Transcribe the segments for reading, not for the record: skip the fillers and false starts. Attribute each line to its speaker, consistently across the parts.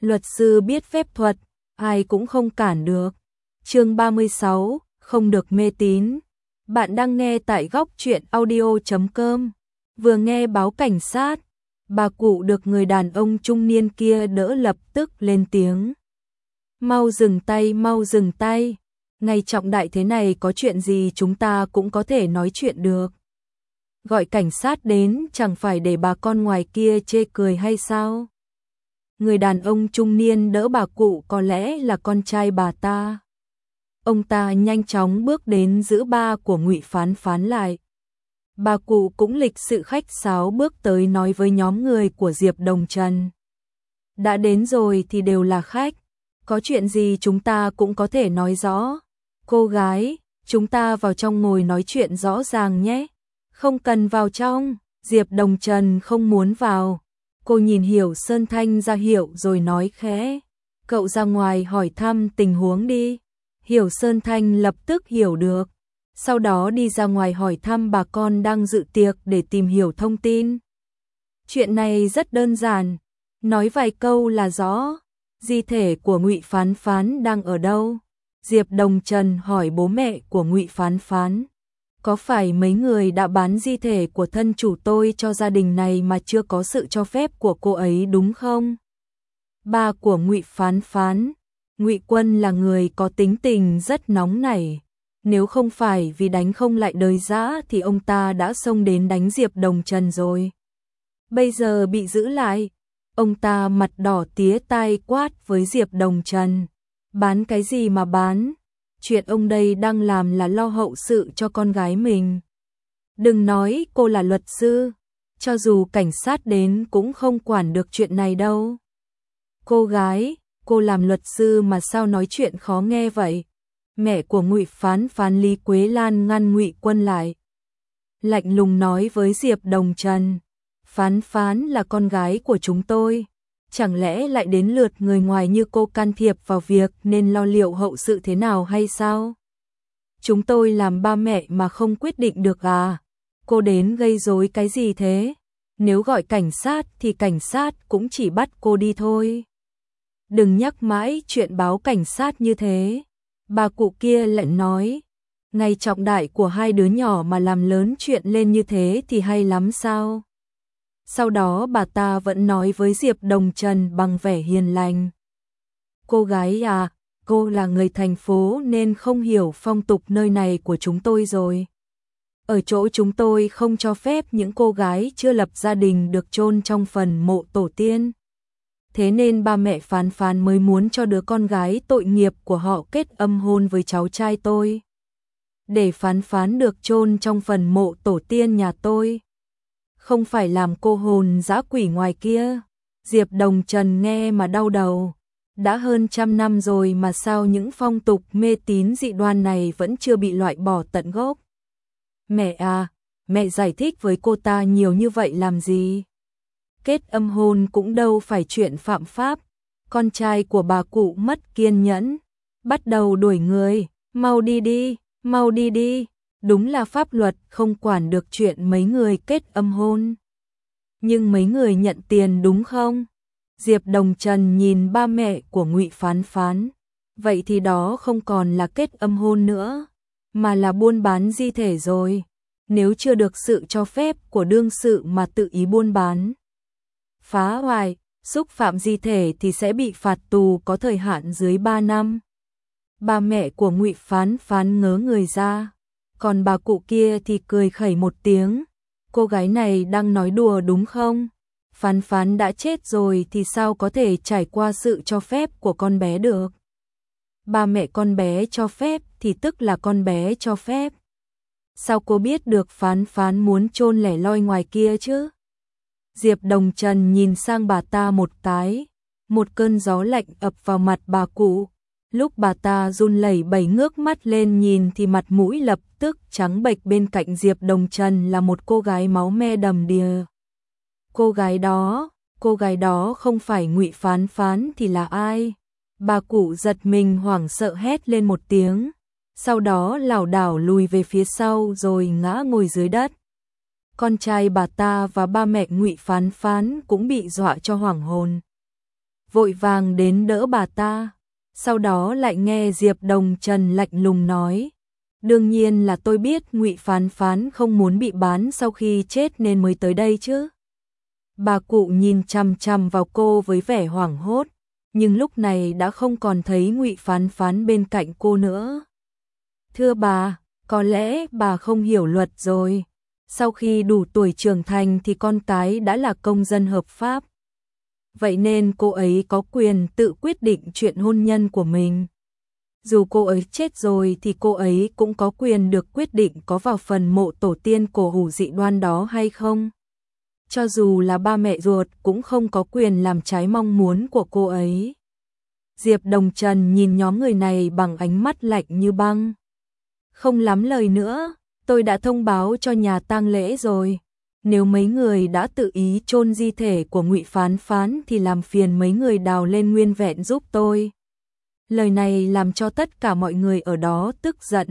Speaker 1: Luật sư biết phép thuật, ai cũng không cản được. Chương 36, không được mê tín. Bạn đang nghe tại góc truyện audio.com. Vừa nghe báo cảnh sát, bà cụ được người đàn ông trung niên kia đỡ lập tức lên tiếng. Mau dừng tay, mau dừng tay. Ngày trọng đại thế này có chuyện gì chúng ta cũng có thể nói chuyện được. Gọi cảnh sát đến chẳng phải để bà con ngoài kia chê cười hay sao? Người đàn ông trung niên đỡ bà cụ có lẽ là con trai bà ta. Ông ta nhanh chóng bước đến giữ ba của Ngụy Phán Phán lại. Bà cụ cũng lịch sự khách sáo bước tới nói với nhóm người của Diệp Đồng Trần. Đã đến rồi thì đều là khách, có chuyện gì chúng ta cũng có thể nói rõ. Cô gái, chúng ta vào trong ngồi nói chuyện rõ ràng nhé. Không cần vào trong, Diệp Đồng Trần không muốn vào. Cô nhìn Hiểu Sơn Thanh ra hiệu rồi nói khẽ. Cậu ra ngoài hỏi thăm tình huống đi. Hiểu Sơn Thanh lập tức hiểu được. Sau đó đi ra ngoài hỏi thăm bà con đang dự tiệc để tìm hiểu thông tin. Chuyện này rất đơn giản. Nói vài câu là rõ. Di thể của Ngụy Phán Phán đang ở đâu? Diệp Đồng Trần hỏi bố mẹ của Ngụy Phán Phán. Có phải mấy người đã bán di thể của thân chủ tôi cho gia đình này mà chưa có sự cho phép của cô ấy đúng không? Ba của Ngụy Phán Phán, Ngụy Quân là người có tính tình rất nóng nảy. Nếu không phải vì đánh không lại đời dã thì ông ta đã xông đến đánh Diệp Đồng Trần rồi. Bây giờ bị giữ lại, ông ta mặt đỏ tía tai quát với Diệp Đồng Trần. Bán cái gì mà bán? Chuyện ông đây đang làm là lo hậu sự cho con gái mình. Đừng nói cô là luật sư, cho dù cảnh sát đến cũng không quản được chuyện này đâu. Cô gái, cô làm luật sư mà sao nói chuyện khó nghe vậy? Mẹ của Ngụy Phán Phán Lý Quế Lan ngăn Ngụy Quân lại. Lạnh lùng nói với Diệp Đồng Trần, Phán Phán là con gái của chúng tôi. Chẳng lẽ lại đến lượt người ngoài như cô can thiệp vào việc nên lo liệu hậu sự thế nào hay sao? Chúng tôi làm ba mẹ mà không quyết định được à? Cô đến gây rối cái gì thế? Nếu gọi cảnh sát thì cảnh sát cũng chỉ bắt cô đi thôi. Đừng nhắc mãi chuyện báo cảnh sát như thế. Bà cụ kia lại nói, ngày trọng đại của hai đứa nhỏ mà làm lớn chuyện lên như thế thì hay lắm sao? Sau đó bà ta vẫn nói với Diệp Đồng Trần bằng vẻ hiền lành. Cô gái à, cô là người thành phố nên không hiểu phong tục nơi này của chúng tôi rồi. Ở chỗ chúng tôi không cho phép những cô gái chưa lập gia đình được chôn trong phần mộ tổ tiên. Thế nên ba mẹ Phán Phán mới muốn cho đứa con gái tội nghiệp của họ kết âm hôn với cháu trai tôi. Để Phán Phán được chôn trong phần mộ tổ tiên nhà tôi. Không phải làm cô hồn dã quỷ ngoài kia. Diệp Đồng Trần nghe mà đau đầu. Đã hơn 100 năm rồi mà sao những phong tục mê tín dị đoan này vẫn chưa bị loại bỏ tận gốc. Mẹ à, mẹ giải thích với cô ta nhiều như vậy làm gì? Kết âm hôn cũng đâu phải chuyện phạm pháp. Con trai của bà cụ mất kiên nhẫn, bắt đầu đuổi người, mau đi đi, mau đi đi. Đúng là pháp luật không quản được chuyện mấy người kết âm hôn. Nhưng mấy người nhận tiền đúng không? Diệp Đồng Trần nhìn ba mẹ của Ngụy Phán Phán. Vậy thì đó không còn là kết âm hôn nữa, mà là buôn bán di thể rồi. Nếu chưa được sự cho phép của đương sự mà tự ý buôn bán, phá hoại, xúc phạm di thể thì sẽ bị phạt tù có thời hạn dưới 3 năm. Ba mẹ của Ngụy Phán Phán ngớ người ra. Còn bà cụ kia thì cười khẩy một tiếng. Cô gái này đang nói đùa đúng không? Phán Phán đã chết rồi thì sao có thể trải qua sự cho phép của con bé được? Ba mẹ con bé cho phép thì tức là con bé cho phép. Sao cô biết được Phán Phán muốn chôn lẻ loi ngoài kia chứ? Diệp Đồng Trần nhìn sang bà ta một cái. Một cơn gió lạnh ập vào mặt bà cụ. Lúc bà ta run lẩy bẩy ngước mắt lên nhìn thì mặt mũi lập tức trắng bệch. Bên cạnh Diệp Đồng Trần là một cô gái máu me đầm đìa. Cô gái đó không phải Ngụy Phán Phán thì là ai? Bà cụ giật mình hoảng sợ hét lên một tiếng. Sau đó lảo đảo lùi về phía sau rồi ngã ngồi dưới đất. Con trai bà ta và ba mẹ Ngụy Phán Phán cũng bị dọa cho hoảng hồn. vội vàng đến đỡ bà ta. Sau đó lại nghe Diệp Đồng Trần lạnh lùng nói, đương nhiên là tôi biết Ngụy Phán Phán không muốn bị bán sau khi chết nên mới tới đây chứ. Bà cụ nhìn chằm chằm vào cô với vẻ hoảng hốt, nhưng lúc này đã không còn thấy Ngụy Phán Phán bên cạnh cô nữa. Thưa bà, có lẽ bà không hiểu luật rồi. Sau khi đủ tuổi trưởng thành thì con cái đã là công dân hợp pháp. Vậy nên cô ấy có quyền tự quyết định chuyện hôn nhân của mình. Dù cô ấy chết rồi thì cô ấy cũng có quyền được quyết định có vào phần mộ tổ tiên cổ hủ dị đoan đó hay không. Cho dù là ba mẹ ruột cũng không có quyền làm trái mong muốn của cô ấy. Diệp Đồng Trần nhìn nhóm người này bằng ánh mắt lạnh như băng. Không lắm lời nữa, tôi đã thông báo cho nhà tang lễ rồi. Nếu mấy người đã tự ý chôn di thể của Ngụy Phán Phán thì làm phiền mấy người đào lên nguyên vẹn giúp tôi. Lời này làm cho tất cả mọi người ở đó tức giận.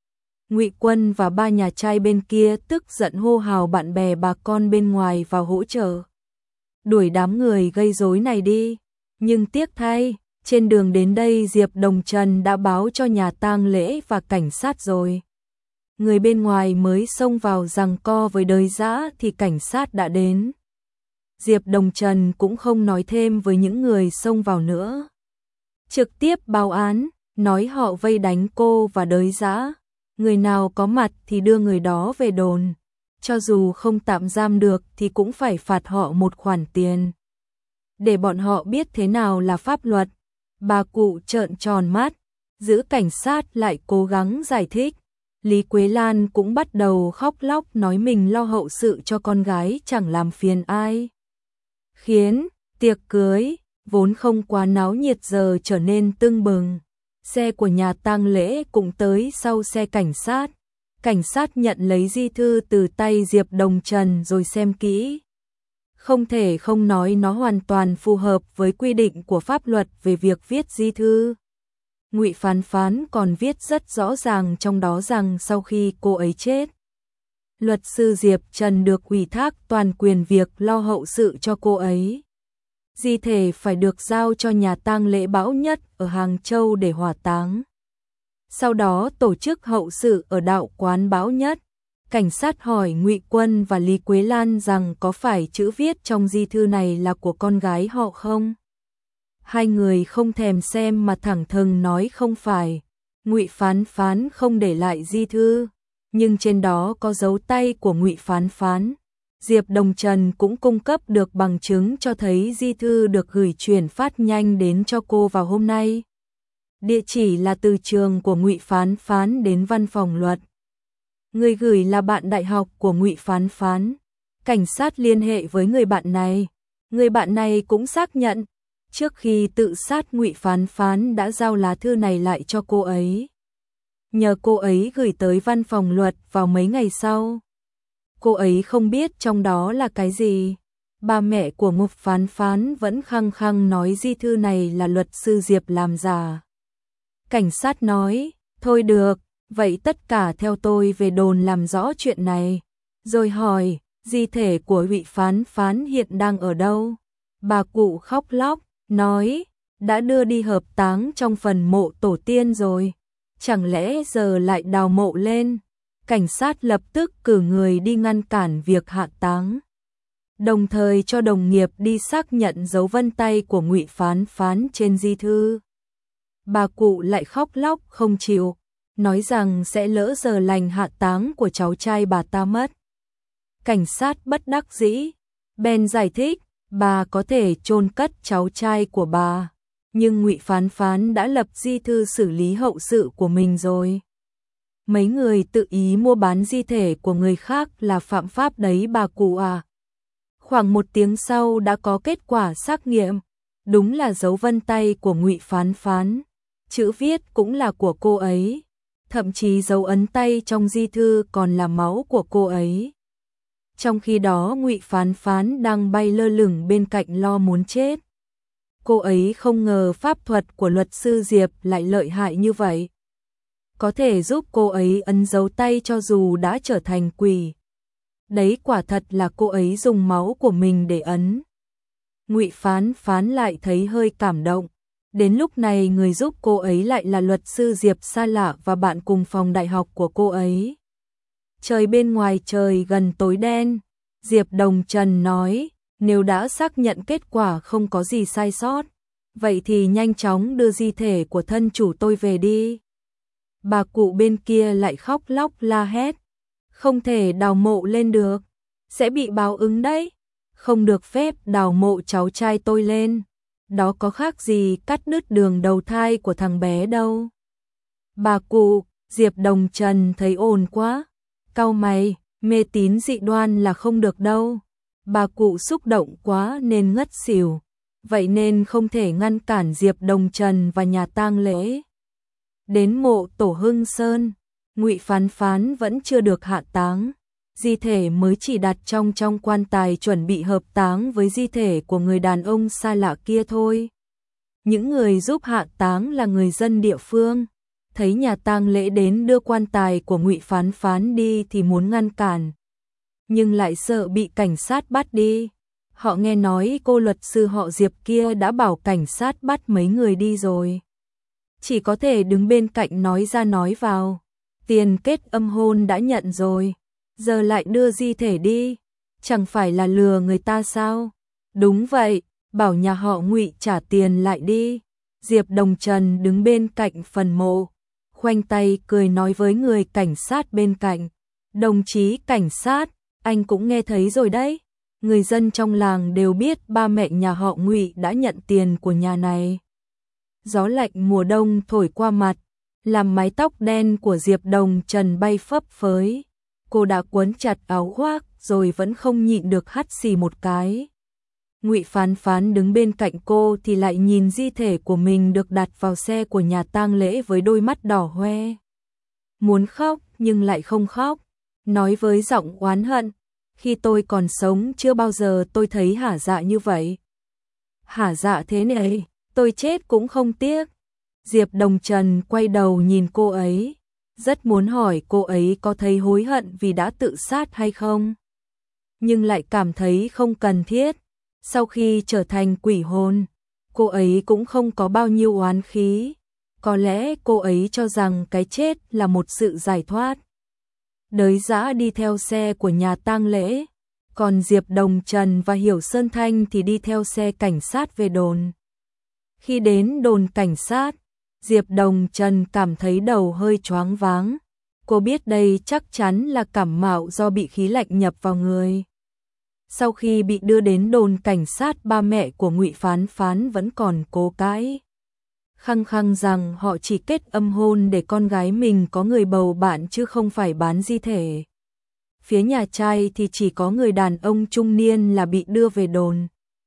Speaker 1: Ngụy Quân và ba nhà trai bên kia tức giận hô hào bạn bè bà con bên ngoài vào hỗ trợ. Đuổi đám người gây rối này đi. Nhưng tiếc thay, trên đường đến đây Diệp Đồng Trần đã báo cho nhà tang lễ và cảnh sát rồi. Người bên ngoài mới xông vào giằng co với Đới Dã thì cảnh sát đã đến. Diệp Đồng Trần cũng không nói thêm với những người xông vào nữa. Trực tiếp báo án, nói họ vây đánh cô và Đới Dã. Người nào có mặt thì đưa người đó về đồn. Cho dù không tạm giam được thì cũng phải phạt họ một khoản tiền. Để bọn họ biết thế nào là pháp luật. Bà cụ trợn tròn mắt, giữ cảnh sát lại cố gắng giải thích. Lý Quế Lan cũng bắt đầu khóc lóc nói mình lo hậu sự cho con gái chẳng làm phiền ai. Khiến tiệc cưới vốn không quá náo nhiệt giờ trở nên tưng bừng. Xe của nhà tang lễ cũng tới sau xe cảnh sát. Cảnh sát nhận lấy di thư từ tay Diệp Đồng Trần rồi xem kỹ. Không thể không nói nó hoàn toàn phù hợp với quy định của pháp luật về việc viết di thư. Ngụy Phán Phán còn viết rất rõ ràng trong đó rằng sau khi cô ấy chết, luật sư Diệp Trần được ủy thác toàn quyền việc lo hậu sự cho cô ấy. Di thể phải được giao cho nhà tang lễ Bão Nhất ở Hàng Châu để hỏa táng. Sau đó tổ chức hậu sự ở đạo quán Bão Nhất. Cảnh sát hỏi Ngụy Quân và Lý Quế Lan rằng có phải chữ viết trong di thư này là của con gái họ không? Hai người không thèm xem mà thẳng thừng nói không phải. Ngụy Phán Phán không để lại di thư, nhưng trên đó có dấu tay của Ngụy Phán Phán. Diệp Đồng Trần cũng cung cấp được bằng chứng cho thấy di thư được gửi chuyển phát nhanh đến cho cô vào hôm nay. Địa chỉ là từ trường của Ngụy Phán Phán đến văn phòng luật. Người gửi là bạn đại học của Ngụy Phán Phán. Cảnh sát liên hệ với người bạn này. Người bạn này cũng xác nhận, trước khi tự sát Ngụy Phán Phán đã giao lá thư này lại cho cô ấy. Nhờ cô ấy gửi tới văn phòng luật vào mấy ngày sau. Cô ấy không biết trong đó là cái gì. Ba mẹ của Ngụy Phán Phán vẫn khăng khăng nói di thư này là luật sư Diệp làm giả. Cảnh sát nói, thôi được, vậy tất cả theo tôi về đồn làm rõ chuyện này. Rồi hỏi, di thể của Ngụy Phán Phán hiện đang ở đâu? Bà cụ khóc lóc, nói, đã đưa đi hợp táng trong phần mộ tổ tiên rồi. Chẳng lẽ giờ lại đào mộ lên? Cảnh sát lập tức cử người đi ngăn cản việc hạ táng, đồng thời cho đồng nghiệp đi xác nhận dấu vân tay của Ngụy Phán Phán trên di thư. Bà cụ lại khóc lóc không chịu, nói rằng sẽ lỡ giờ lành hạ táng của cháu trai bà ta mất. Cảnh sát bất đắc dĩ, bèn giải thích, bà có thể chôn cất cháu trai của bà, nhưng Ngụy Phán Phán đã lập di thư xử lý hậu sự của mình rồi. Mấy người tự ý mua bán di thể của người khác là phạm pháp đấy bà cụ à. Khoảng 1 tiếng sau đã có kết quả xác nghiệm, đúng là dấu vân tay của Ngụy Phán Phán, chữ viết cũng là của cô ấy, thậm chí dấu ấn tay trong di thư còn là máu của cô ấy. Trong khi đó Ngụy Phán Phán đang bay lơ lửng bên cạnh lo muốn chết. Cô ấy không ngờ pháp thuật của luật sư Diệp lại lợi hại như vậy. Có thể giúp cô ấy ấn dấu tay cho dù đã trở thành quỷ. Đấy quả thật là cô ấy dùng máu của mình để ấn. Ngụy Phán Phán lại thấy hơi cảm động. Đến lúc này người giúp cô ấy lại là luật sư Diệp xa lạ và bạn cùng phòng đại học của cô ấy. Trời bên ngoài trời gần tối đen, Diệp Đồng Trần nói, nếu đã xác nhận kết quả không có gì sai sót, vậy thì nhanh chóng đưa di thể của thân chủ tôi về đi. Bà cụ bên kia lại khóc lóc la hét, không thể đào mộ lên được, sẽ bị báo ứng đấy, không được phép đào mộ cháu trai tôi lên, đó có khác gì cắt đứt đường đầu thai của thằng bé đâu. Bà cụ, Diệp Đồng Trần thấy ồn quá, cau mày, mê tín dị đoan là không được đâu. Bà cụ xúc động quá nên ngất xỉu, vậy nên không thể ngăn cản Diệp Đồng Trần và nhà tang lễ. Đến mộ tổ Hưng Sơn, Ngụy Phán Phán vẫn chưa được hạ táng, di thể mới chỉ đặt trong quan tài chuẩn bị hợp táng với di thể của người đàn ông xa lạ kia thôi. Những người giúp hạ táng là người dân địa phương, thấy nhà tang lễ đến đưa quan tài của Ngụy Phán Phán đi thì muốn ngăn cản, nhưng lại sợ bị cảnh sát bắt đi. Họ nghe nói cô luật sư họ Diệp kia đã bảo cảnh sát bắt mấy người đi rồi, chỉ có thể đứng bên cạnh nói ra nói vào. Tiền kết âm hôn đã nhận rồi, giờ lại đưa di thể đi, chẳng phải là lừa người ta sao? Đúng vậy, bảo nhà họ Ngụy trả tiền lại đi. Diệp Đồng Trần đứng bên cạnh phần mộ, khoanh tay cười nói với người cảnh sát bên cạnh, đồng chí cảnh sát, anh cũng nghe thấy rồi đấy, người dân trong làng đều biết ba mẹ nhà họ Ngụy đã nhận tiền của nhà này. Gió lạnh mùa đông thổi qua mặt, làm mái tóc đen của Diệp Đồng Trần bay phấp phới. Cô đã quấn chặt áo khoác rồi vẫn không nhịn được hắt xì một cái. Ngụy Phán Phán đứng bên cạnh cô thì lại nhìn di thể của mình được đặt vào xe của nhà tang lễ với đôi mắt đỏ hoe. Muốn khóc nhưng lại không khóc, nói với giọng oán hận, khi tôi còn sống chưa bao giờ tôi thấy hả dạ như vậy. Hả dạ thế này, tôi chết cũng không tiếc. Diệp Đồng Trần quay đầu nhìn cô ấy, rất muốn hỏi cô ấy có thấy hối hận vì đã tự sát hay không, nhưng lại cảm thấy không cần thiết. Sau khi trở thành quỷ hồn, cô ấy cũng không có bao nhiêu oán khí, có lẽ cô ấy cho rằng cái chết là một sự giải thoát. Đới dã đi theo xe của nhà tang lễ, còn Diệp Đồng Trần và Hiểu Sơn Thanh thì đi theo xe cảnh sát về đồn. Khi đến đồn cảnh sát, Diệp Đồng Trần cảm thấy đầu hơi choáng váng. Cô biết đây chắc chắn là cảm mạo do bị khí lạnh nhập vào người. Sau khi bị đưa đến đồn cảnh sát, ba mẹ của Ngụy Phán Phán vẫn còn cố cãi, khăng khăng rằng họ chỉ kết âm hôn để con gái mình có người bầu bạn chứ không phải bán di thể. Phía nhà trai thì chỉ có người đàn ông trung niên là bị đưa về đồn.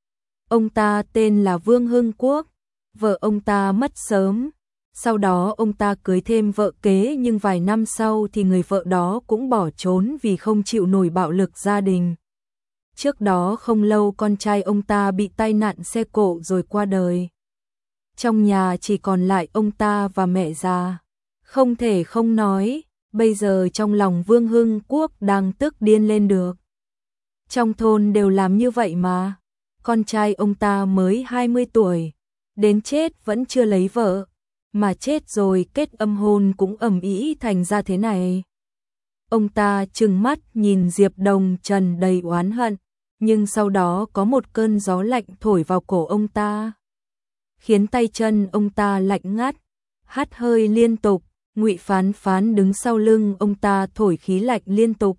Speaker 1: Ông ta tên là Vương Hưng Quốc, vợ ông ta mất sớm. Sau đó ông ta cưới thêm vợ kế, nhưng vài năm sau thì người vợ đó cũng bỏ trốn vì không chịu nổi bạo lực gia đình. Trước đó không lâu con trai ông ta bị tai nạn xe cộ rồi qua đời. Trong nhà chỉ còn lại ông ta và mẹ già. Không thể không nói, bây giờ trong lòng Vương Hưng Quốc đang tức điên lên được. Trong thôn đều làm như vậy mà. Con trai ông ta mới 20 tuổi, đến chết vẫn chưa lấy vợ, mà chết rồi kết âm hôn cũng ầm ĩ thành ra thế này. Ông ta trừng mắt nhìn Diệp Đồng Trần đầy oán hận, nhưng sau đó có một cơn gió lạnh thổi vào cổ ông ta, khiến tay chân ông ta lạnh ngắt, hắt hơi liên tục. Ngụy Phán Phán đứng sau lưng ông ta thổi khí lạnh liên tục.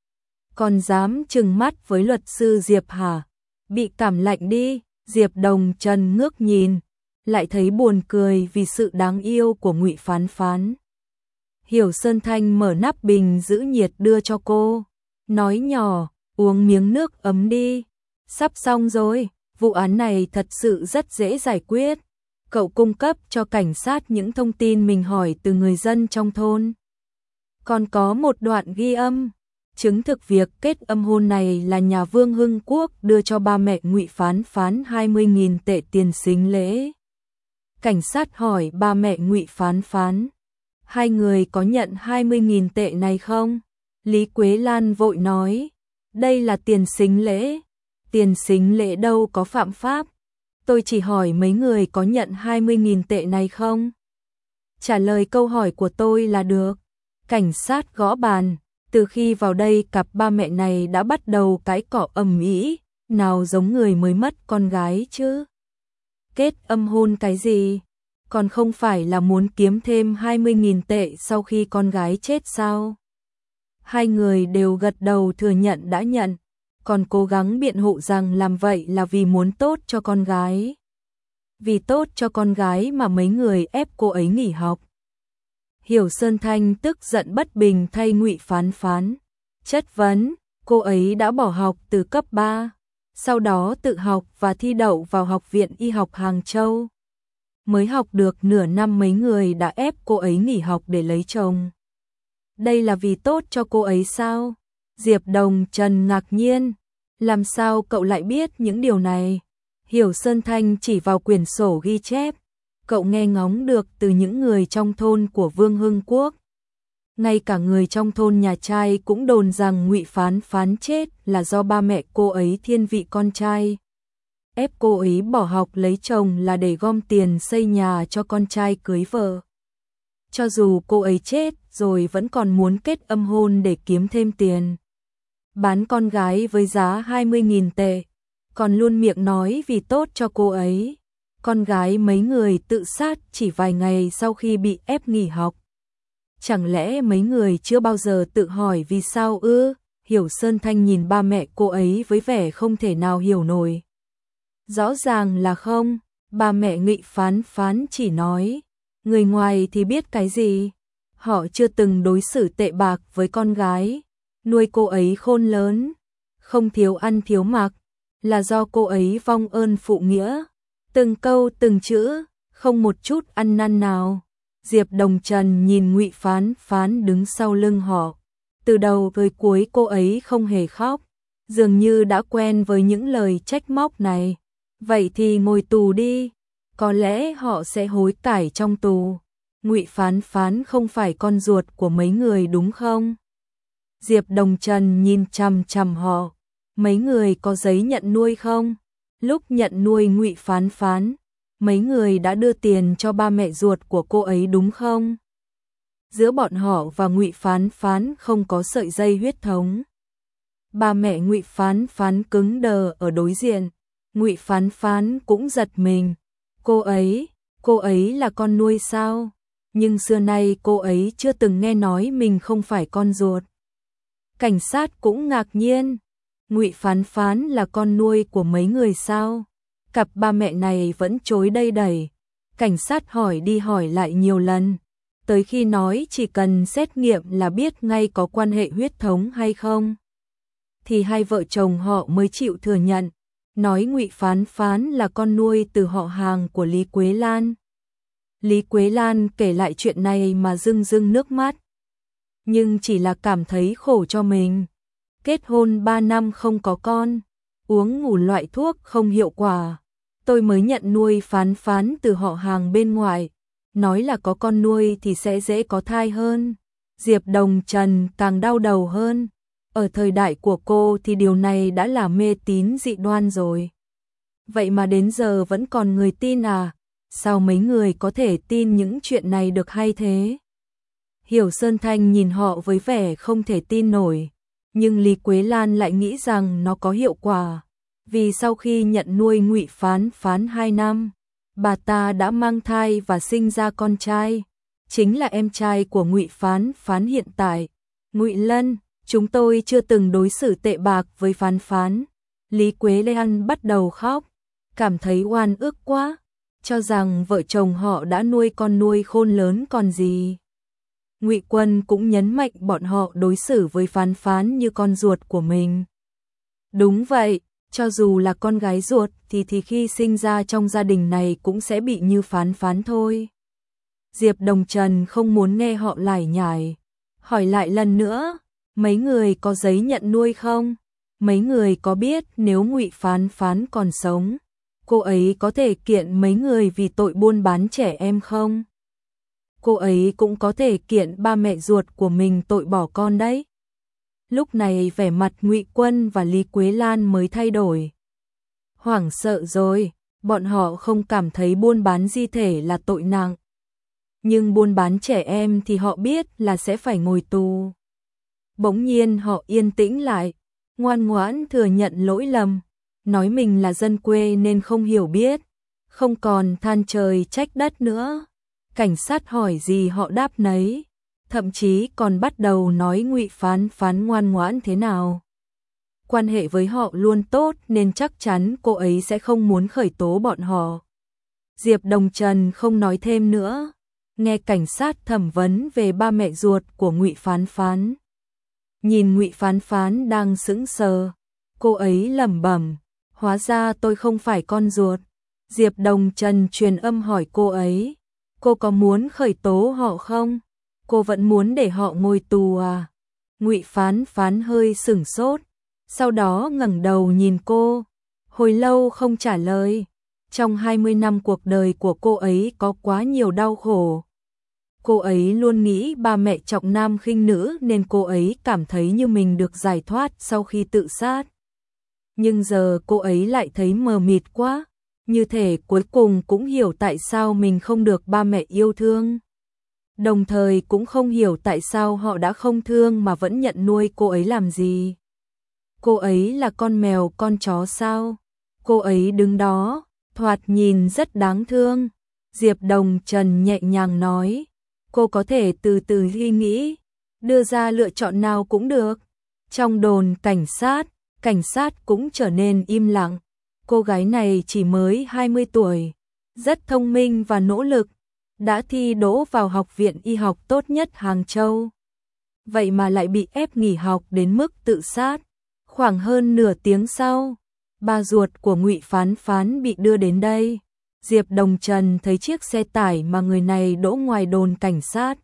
Speaker 1: Còn dám trừng mắt với luật sư Diệp hả? Bị cảm lạnh đi. Diệp Đồng Trần ngước nhìn, lại thấy buồn cười vì sự đáng yêu của Ngụy Phán Phán. Hiểu Sơn Thanh mở nắp bình giữ nhiệt đưa cho cô, nói nhỏ, uống miếng nước ấm đi. Sắp xong rồi, vụ án này thật sự rất dễ giải quyết. Cậu cung cấp cho cảnh sát những thông tin mình hỏi từ người dân trong thôn. Còn có một đoạn ghi âm, chứng thực việc kết âm hôn này là nhà Vương Hưng Quốc đưa cho ba mẹ Ngụy Phán Phán 20.000 tệ tiền sính lễ. Cảnh sát hỏi ba mẹ Ngụy Phán Phán, hai người có nhận 20.000 tệ này không? Lý Quế Lan vội nói, đây là tiền sính lễ. tiền sính lễ đâu có phạm pháp. Tôi chỉ hỏi mấy người có nhận 20.000 tệ này không? Trả lời câu hỏi của tôi là được. Cảnh sát gõ bàn. Từ khi vào đây cặp ba mẹ này đã bắt đầu cãi cọ ầm ĩ, nào giống người mới mất con gái chứ. Kết âm hôn cái gì? Còn không phải là muốn kiếm thêm 20.000 tệ sau khi con gái chết sao? Hai người đều gật đầu thừa nhận đã nhận, còn cố gắng biện hộ rằng làm vậy là vì muốn tốt cho con gái. Vì tốt cho con gái mà mấy người ép cô ấy nghỉ học. Hiểu Sơn Thanh tức giận bất bình thay Ngụy Phán Phán, chất vấn, cô ấy đã bỏ học từ cấp 3, sau đó tự học và thi đậu vào Học viện Y học Hàng Châu. Mới học được nửa năm mấy người đã ép cô ấy nghỉ học để lấy chồng. Đây là vì tốt cho cô ấy sao? Diệp Đồng Trần ngạc nhiên, làm sao cậu lại biết những điều này? Hiểu Sơn Thanh chỉ vào quyển sổ ghi chép, cậu nghe ngóng được từ những người trong thôn của Vương Hưng Quốc. Ngay cả người trong thôn nhà trai cũng đồn rằng Ngụy Phán Phán chết là do ba mẹ cô ấy thiên vị con trai. Ép cô ấy bỏ học lấy chồng là để gom tiền xây nhà cho con trai cưới vợ. Cho dù cô ấy chết rồi vẫn còn muốn kết âm hôn để kiếm thêm tiền. Bán con gái với giá 20.000 tệ, còn luôn miệng nói vì tốt cho cô ấy. Con gái mấy người tự sát chỉ vài ngày sau khi bị ép nghỉ học. Chẳng lẽ mấy người chưa bao giờ tự hỏi vì sao ư? Hiểu Sơn Thanh nhìn ba mẹ cô ấy với vẻ không thể nào hiểu nổi. Rõ ràng là không, ba mẹ Ngụy Phán Phán chỉ nói, người ngoài thì biết cái gì. Họ chưa từng đối xử tệ bạc với con gái, nuôi cô ấy khôn lớn, không thiếu ăn thiếu mặc, là do cô ấy vong ơn phụ nghĩa. Từng câu từng chữ, không một chút ăn năn nào. Diệp Đồng Trần nhìn Ngụy Phán Phán đứng sau lưng họ, từ đầu tới cuối cô ấy không hề khóc, dường như đã quen với những lời trách móc này. Vậy thì ngồi tù đi, có lẽ họ sẽ hối cải trong tù. Ngụy Phán Phán không phải con ruột của mấy người đúng không? Diệp Đồng Trần nhìn chằm chằm họ, mấy người có giấy nhận nuôi không? Lúc nhận nuôi Ngụy Phán Phán, mấy người đã đưa tiền cho ba mẹ ruột của cô ấy đúng không? Giữa bọn họ và Ngụy Phán Phán không có sợi dây huyết thống. Ba mẹ Ngụy Phán Phán cứng đờ ở đối diện, Ngụy Phán Phán cũng giật mình. Cô ấy là con nuôi sao? Nhưng xưa nay cô ấy chưa từng nghe nói mình không phải con ruột. Cảnh sát cũng ngạc nhiên. Ngụy Phán Phán là con nuôi của mấy người sao? Cặp ba mẹ này vẫn chối đây đẩy. Cảnh sát hỏi đi hỏi lại nhiều lần, tới khi nói chỉ cần xét nghiệm là biết ngay có quan hệ huyết thống hay không, thì hai vợ chồng họ mới chịu thừa nhận, nói Ngụy Phán Phán là con nuôi từ họ hàng của Lý Quế Lan. Lý Quế Lan kể lại chuyện này mà rưng rưng nước mắt, nhưng chỉ là cảm thấy khổ cho mình. Kết hôn 3 năm không có con, uống ngủ loại thuốc không hiệu quả. Tôi mới nhận nuôi Phán Phán từ họ hàng bên ngoài, nói là có con nuôi thì sẽ dễ có thai hơn. Diệp Đồng Trần càng đau đầu hơn. Ở thời đại của cô thì điều này đã là mê tín dị đoan rồi. Vậy mà đến giờ vẫn còn người tin à? Sao mấy người có thể tin những chuyện này được hay thế? Hiểu Sơn Thanh nhìn họ với vẻ không thể tin nổi, nhưng Lý Quế Lan lại nghĩ rằng nó có hiệu quả. Vì sau khi nhận nuôi Ngụy Phán Phán 2 năm, bà ta đã mang thai và sinh ra con trai, chính là em trai của Ngụy Phán Phán hiện tại, Ngụy Lân. Chúng tôi chưa từng đối xử tệ bạc với Phán Phán. Lý Quế Lan bắt đầu khóc, cảm thấy oan ức quá, cho rằng vợ chồng họ đã nuôi con nuôi khôn lớn còn gì. Ngụy Quân cũng nhấn mạnh bọn họ đối xử với Phán Phán như con ruột của mình. Đúng vậy, cho dù là con gái ruột thì khi sinh ra trong gia đình này cũng sẽ bị như Phán Phán thôi. Diệp Đồng Trần không muốn nghe họ lải nhải, hỏi lại lần nữa, mấy người có giấy nhận nuôi không? Mấy người có biết nếu Ngụy Phán Phán còn sống, cô ấy có thể kiện mấy người vì tội buôn bán trẻ em không? Cô ấy cũng có thể kiện ba mẹ ruột của mình tội bỏ con đấy. Lúc này vẻ mặt Ngụy Quân và Lý Quế Lan mới thay đổi, hoảng sợ rồi, bọn họ không cảm thấy buôn bán di thể là tội nặng. Nhưng buôn bán trẻ em thì họ biết là sẽ phải ngồi tù. Bỗng nhiên họ yên tĩnh lại, ngoan ngoãn thừa nhận lỗi lầm, nói mình là dân quê nên không hiểu biết, không còn than trời trách đất nữa. Cảnh sát hỏi gì họ đáp nấy, thậm chí còn bắt đầu nói Ngụy Phán Phán ngoan ngoãn thế nào. Quan hệ với họ luôn tốt nên chắc chắn cô ấy sẽ không muốn khởi tố bọn họ. Diệp Đồng Trần không nói thêm nữa, nghe cảnh sát thẩm vấn về ba mẹ ruột của Ngụy Phán Phán. Nhìn Ngụy Phán Phán đang sững sờ, cô ấy lẩm bẩm, hóa ra tôi không phải con ruột. Diệp Đồng Trần truyền âm hỏi cô ấy, cô có muốn khởi tố họ không? Cô vẫn muốn để họ ngồi tù à? Ngụy Phán Phán hơi sửng sốt, sau đó ngẩng đầu nhìn cô, hồi lâu không trả lời. Trong 20 năm cuộc đời của cô ấy có quá nhiều đau khổ. Cô ấy luôn nghĩ ba mẹ trọng nam khinh nữ nên cô ấy cảm thấy như mình được giải thoát sau khi tự sát. Nhưng giờ cô ấy lại thấy mờ mịt quá, như thể cuối cùng cũng hiểu tại sao mình không được ba mẹ yêu thương. Đồng thời cũng không hiểu tại sao họ đã không thương mà vẫn nhận nuôi cô ấy làm gì. Cô ấy là con mèo con chó sao? Cô ấy đứng đó, thoạt nhìn rất đáng thương. Diệp Đồng Trần nhẹ nhàng nói, cô có thể từ từ suy nghĩ, đưa ra lựa chọn nào cũng được. Trong đồn cảnh sát cũng trở nên im lặng. Cô gái này chỉ mới 20 tuổi, rất thông minh và nỗ lực, đã thi đỗ vào học viện y học tốt nhất Hàng Châu. Vậy mà lại bị ép nghỉ học đến mức tự sát. Khoảng hơn nửa tiếng sau, ba ruột của Ngụy Phán Phán bị đưa đến đây. Diệp Đồng Trần thấy chiếc xe tải mà người này đỗ ngoài đồn cảnh sát.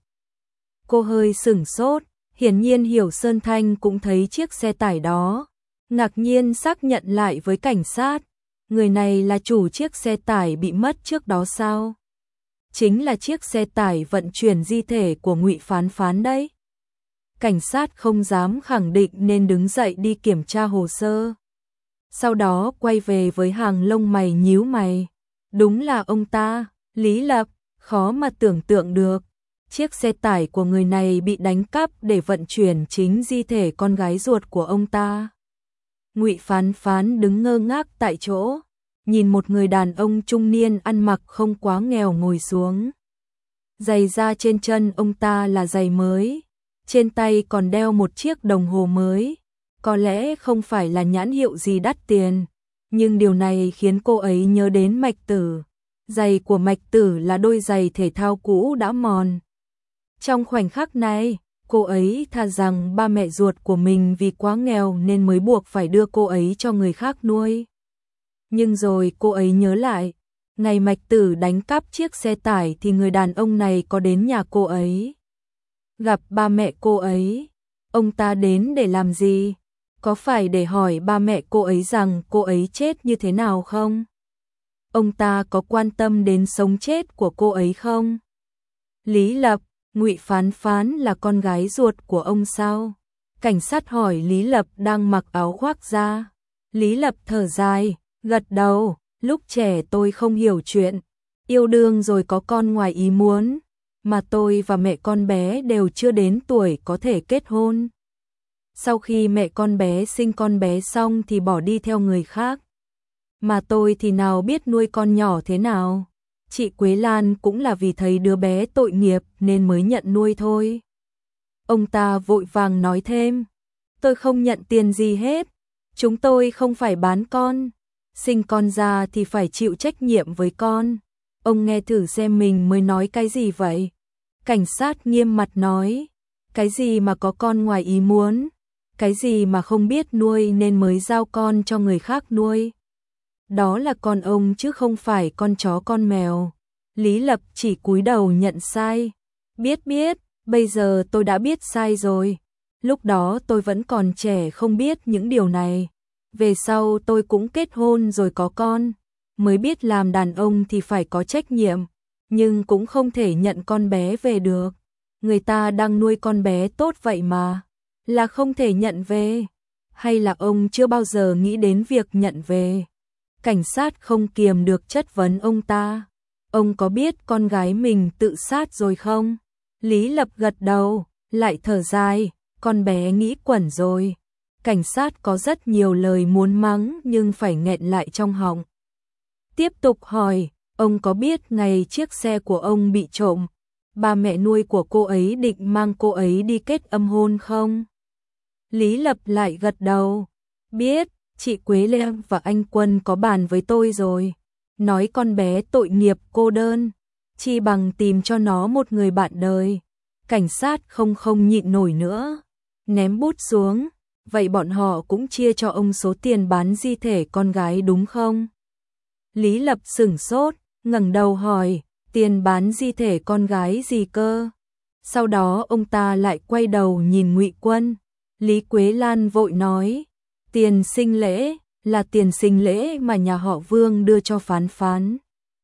Speaker 1: Cô hơi sửng sốt, hiển nhiên Hiểu Sơn Thanh cũng thấy chiếc xe tải đó. Ngạc nhiên xác nhận lại với cảnh sát, người này là chủ chiếc xe tải bị mất trước đó sao? Chính là chiếc xe tải vận chuyển di thể của Ngụy Phán Phán đấy. Cảnh sát không dám khẳng định nên đứng dậy đi kiểm tra hồ sơ. Sau đó quay về với hàng lông mày nhíu mày. Đúng là ông ta, Lý Lập, khó mà tưởng tượng được. Chiếc xe tải của người này bị đánh cắp để vận chuyển chính di thể con gái ruột của ông ta. Ngụy Phán Phán đứng ngơ ngác tại chỗ, nhìn một người đàn ông trung niên ăn mặc không quá nghèo ngồi xuống. Giày da trên chân ông ta là giày mới, trên tay còn đeo một chiếc đồng hồ mới, có lẽ không phải là nhãn hiệu gì đắt tiền, nhưng điều này khiến cô ấy nhớ đến Mạch Tử. Giày của Mạch Tử là đôi giày thể thao cũ đã mòn. Trong khoảnh khắc này, cô ấy thà rằng ba mẹ ruột của mình vì quá nghèo nên mới buộc phải đưa cô ấy cho người khác nuôi. Nhưng rồi cô ấy nhớ lại, ngày Mạch Tử đánh cắp chiếc xe tải thì người đàn ông này có đến nhà cô ấy. Gặp ba mẹ cô ấy, ông ta đến để làm gì? Có phải để hỏi ba mẹ cô ấy rằng cô ấy chết như thế nào không? Ông ta có quan tâm đến sống chết của cô ấy không? Lý Lập, Ngụy Phán Phán là con gái ruột của ông sao? Cảnh sát hỏi Lý Lập đang mặc áo khoác da. Lý Lập thở dài, gật đầu, lúc trẻ tôi không hiểu chuyện, yêu đương rồi có con ngoài ý muốn, mà tôi và mẹ con bé đều chưa đến tuổi có thể kết hôn. Sau khi mẹ con bé sinh con bé xong thì bỏ đi theo người khác. Mà tôi thì nào biết nuôi con nhỏ thế nào. Chị Quế Lan cũng là vì thấy đứa bé tội nghiệp nên mới nhận nuôi thôi. Ông ta vội vàng nói thêm, tôi không nhận tiền gì hết, chúng tôi không phải bán con, sinh con ra thì phải chịu trách nhiệm với con. Ông nghe thử xem mình mới nói cái gì vậy. Cảnh sát nghiêm mặt nói, cái gì mà có con ngoài ý muốn, cái gì mà không biết nuôi nên mới giao con cho người khác nuôi. Đó là con ông chứ không phải con chó con mèo. Lý Lập chỉ cúi đầu nhận sai. Biết, bây giờ tôi đã biết sai rồi. Lúc đó tôi vẫn còn trẻ không biết những điều này. Về sau tôi cũng kết hôn rồi có con. Mới biết làm đàn ông thì phải có trách nhiệm. Nhưng cũng không thể nhận con bé về được. Người ta đang nuôi con bé tốt vậy mà. Là không thể nhận về. Hay là ông chưa bao giờ nghĩ đến việc nhận về? Cảnh sát không kiềm được chất vấn ông ta. Ông có biết con gái mình tự sát rồi không? Lý Lập gật đầu, lại thở dài, con bé nghĩ quẩn rồi. Cảnh sát có rất nhiều lời muốn mắng nhưng phải nghẹn lại trong họng. Tiếp tục hỏi, ông có biết ngày chiếc xe của ông bị trộm, ba mẹ nuôi của cô ấy định mang cô ấy đi kết âm hôn không? Lý Lập lại gật đầu, biết, chị Quế Lê và anh Quân có bàn với tôi rồi. Nói con bé tội nghiệp cô đơn, chi bằng tìm cho nó một người bạn đời. Cảnh sát không nhịn nổi nữa, ném bút xuống. Vậy bọn họ cũng chia cho ông số tiền bán di thể con gái đúng không? Lý Lập sửng sốt, ngẩng đầu hỏi, tiền bán di thể con gái gì cơ? Sau đó ông ta lại quay đầu nhìn Ngụy Quân. Lý Quế Lan vội nói, tiền sinh lễ, là tiền sinh lễ mà nhà họ Vương đưa cho Phán Phán.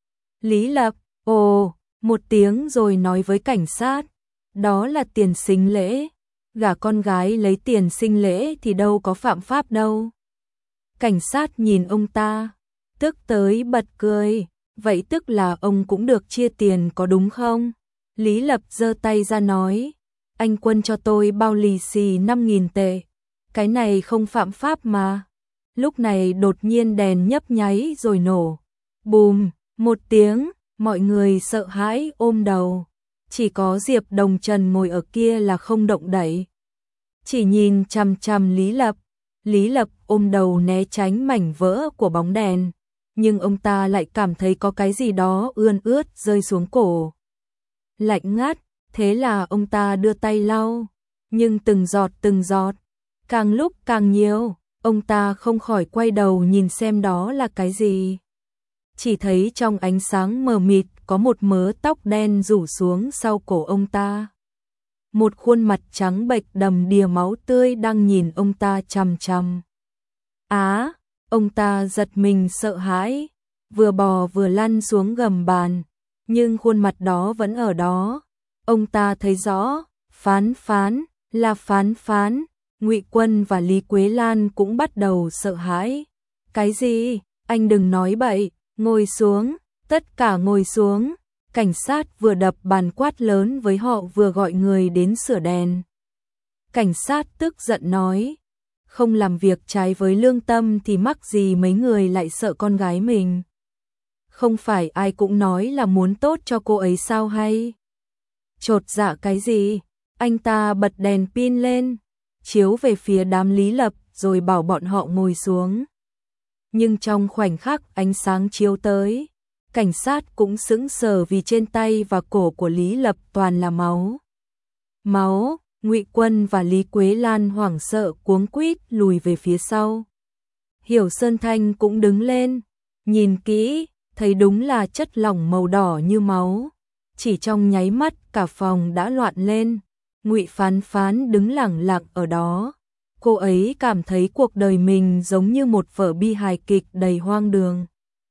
Speaker 1: Lý Lập, ồ, một tiếng rồi nói với cảnh sát, đó là tiền sinh lễ. Gả con gái lấy tiền sinh lễ thì đâu có phạm pháp đâu. Cảnh sát nhìn ông ta, tức tới bật cười, vậy tức là ông cũng được chia tiền có đúng không? Lý Lập giơ tay ra nói, anh Quân cho tôi bao lì xì 5.000 tệ, cái này không phạm pháp mà. Lúc này đột nhiên đèn nhấp nháy rồi nổ, bùm, một tiếng, mọi người sợ hãi ôm đầu. Chỉ có Diệp Đồng Trần ngồi ở kia là không động đậy. Chỉ nhìn chằm chằm Lý Lập. Lý Lập ôm đầu né tránh mảnh vỡ của bóng đèn. Nhưng ông ta lại cảm thấy có cái gì đó ươn ướt rơi xuống cổ. Lạnh ngắt, thế là ông ta đưa tay lau. Nhưng từng giọt, càng lúc càng nhiều, ông ta không khỏi quay đầu nhìn xem đó là cái gì. Chỉ thấy trong ánh sáng mờ mịt có một mớ tóc đen rủ xuống sau cổ ông ta. Một khuôn mặt trắng bệch đầm đìa máu tươi đang nhìn ông ta chằm chằm. Á, ông ta giật mình sợ hãi, vừa bò vừa lăn xuống gầm bàn, nhưng khuôn mặt đó vẫn ở đó. Ông ta thấy rõ, Phán Phán, là Phán Phán. Ngụy Quân và Lý Quế Lan cũng bắt đầu sợ hãi. Cái gì? Anh đừng nói bậy, ngồi xuống, tất cả ngồi xuống. Cảnh sát vừa đập bàn quát lớn với họ vừa gọi người đến sửa đèn. Cảnh sát tức giận nói, không làm việc trái với lương tâm thì mắc gì mấy người lại sợ con gái mình. Không phải ai cũng nói là muốn tốt cho cô ấy sao hay? Chột dạ cái gì? Anh ta bật đèn pin lên, chiếu về phía đám Lý Lập rồi bảo bọn họ ngồi xuống. Nhưng trong khoảnh khắc ánh sáng chiếu tới, cảnh sát cũng sững sờ vì trên tay và cổ của Lý Lập toàn là máu. Máu, Ngụy Quân và Lý Quế Lan hoảng sợ cuống quýt lùi về phía sau. Hiểu Sơn Thanh cũng đứng lên, nhìn kỹ, thấy đúng là chất lỏng màu đỏ như máu. Chỉ trong nháy mắt cả phòng đã loạn lên. Ngụy Phán Phán đứng lẳng lặng ở đó. Cô ấy cảm thấy cuộc đời mình giống như một vở bi hài kịch đầy hoang đường.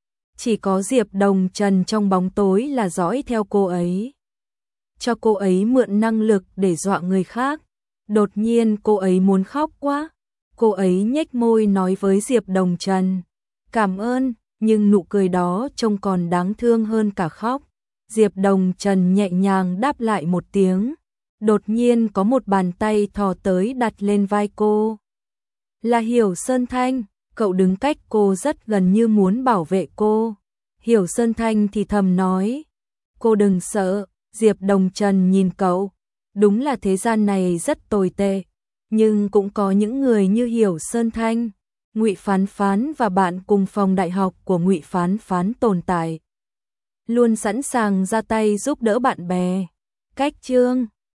Speaker 1: Chỉ có Diệp Đồng Trần trong bóng tối là dõi theo cô ấy. Cho cô ấy mượn năng lực để dọa người khác. Đột nhiên cô ấy muốn khóc quá. Cô ấy nhếch môi nói với Diệp Đồng Trần, cảm ơn, nhưng nụ cười đó trông còn đáng thương hơn cả khóc. Diệp Đồng Trần nhẹ nhàng đáp lại một tiếng. Đột nhiên có một bàn tay thò tới đặt lên vai cô. Là Hiểu Sơn Thanh, cậu đứng cách cô rất gần như muốn bảo vệ cô. Hiểu Sơn Thanh thì thầm nói, cô đừng sợ. Diệp Đồng Trần nhìn cậu, đúng là thế gian này rất tồi tệ, nhưng cũng có những người như Hiểu Sơn Thanh, Ngụy Phán Phán và bạn cùng phòng đại học của Ngụy Phán Phán tồn tại. Luôn sẵn sàng ra tay giúp đỡ bạn bè. Cách chương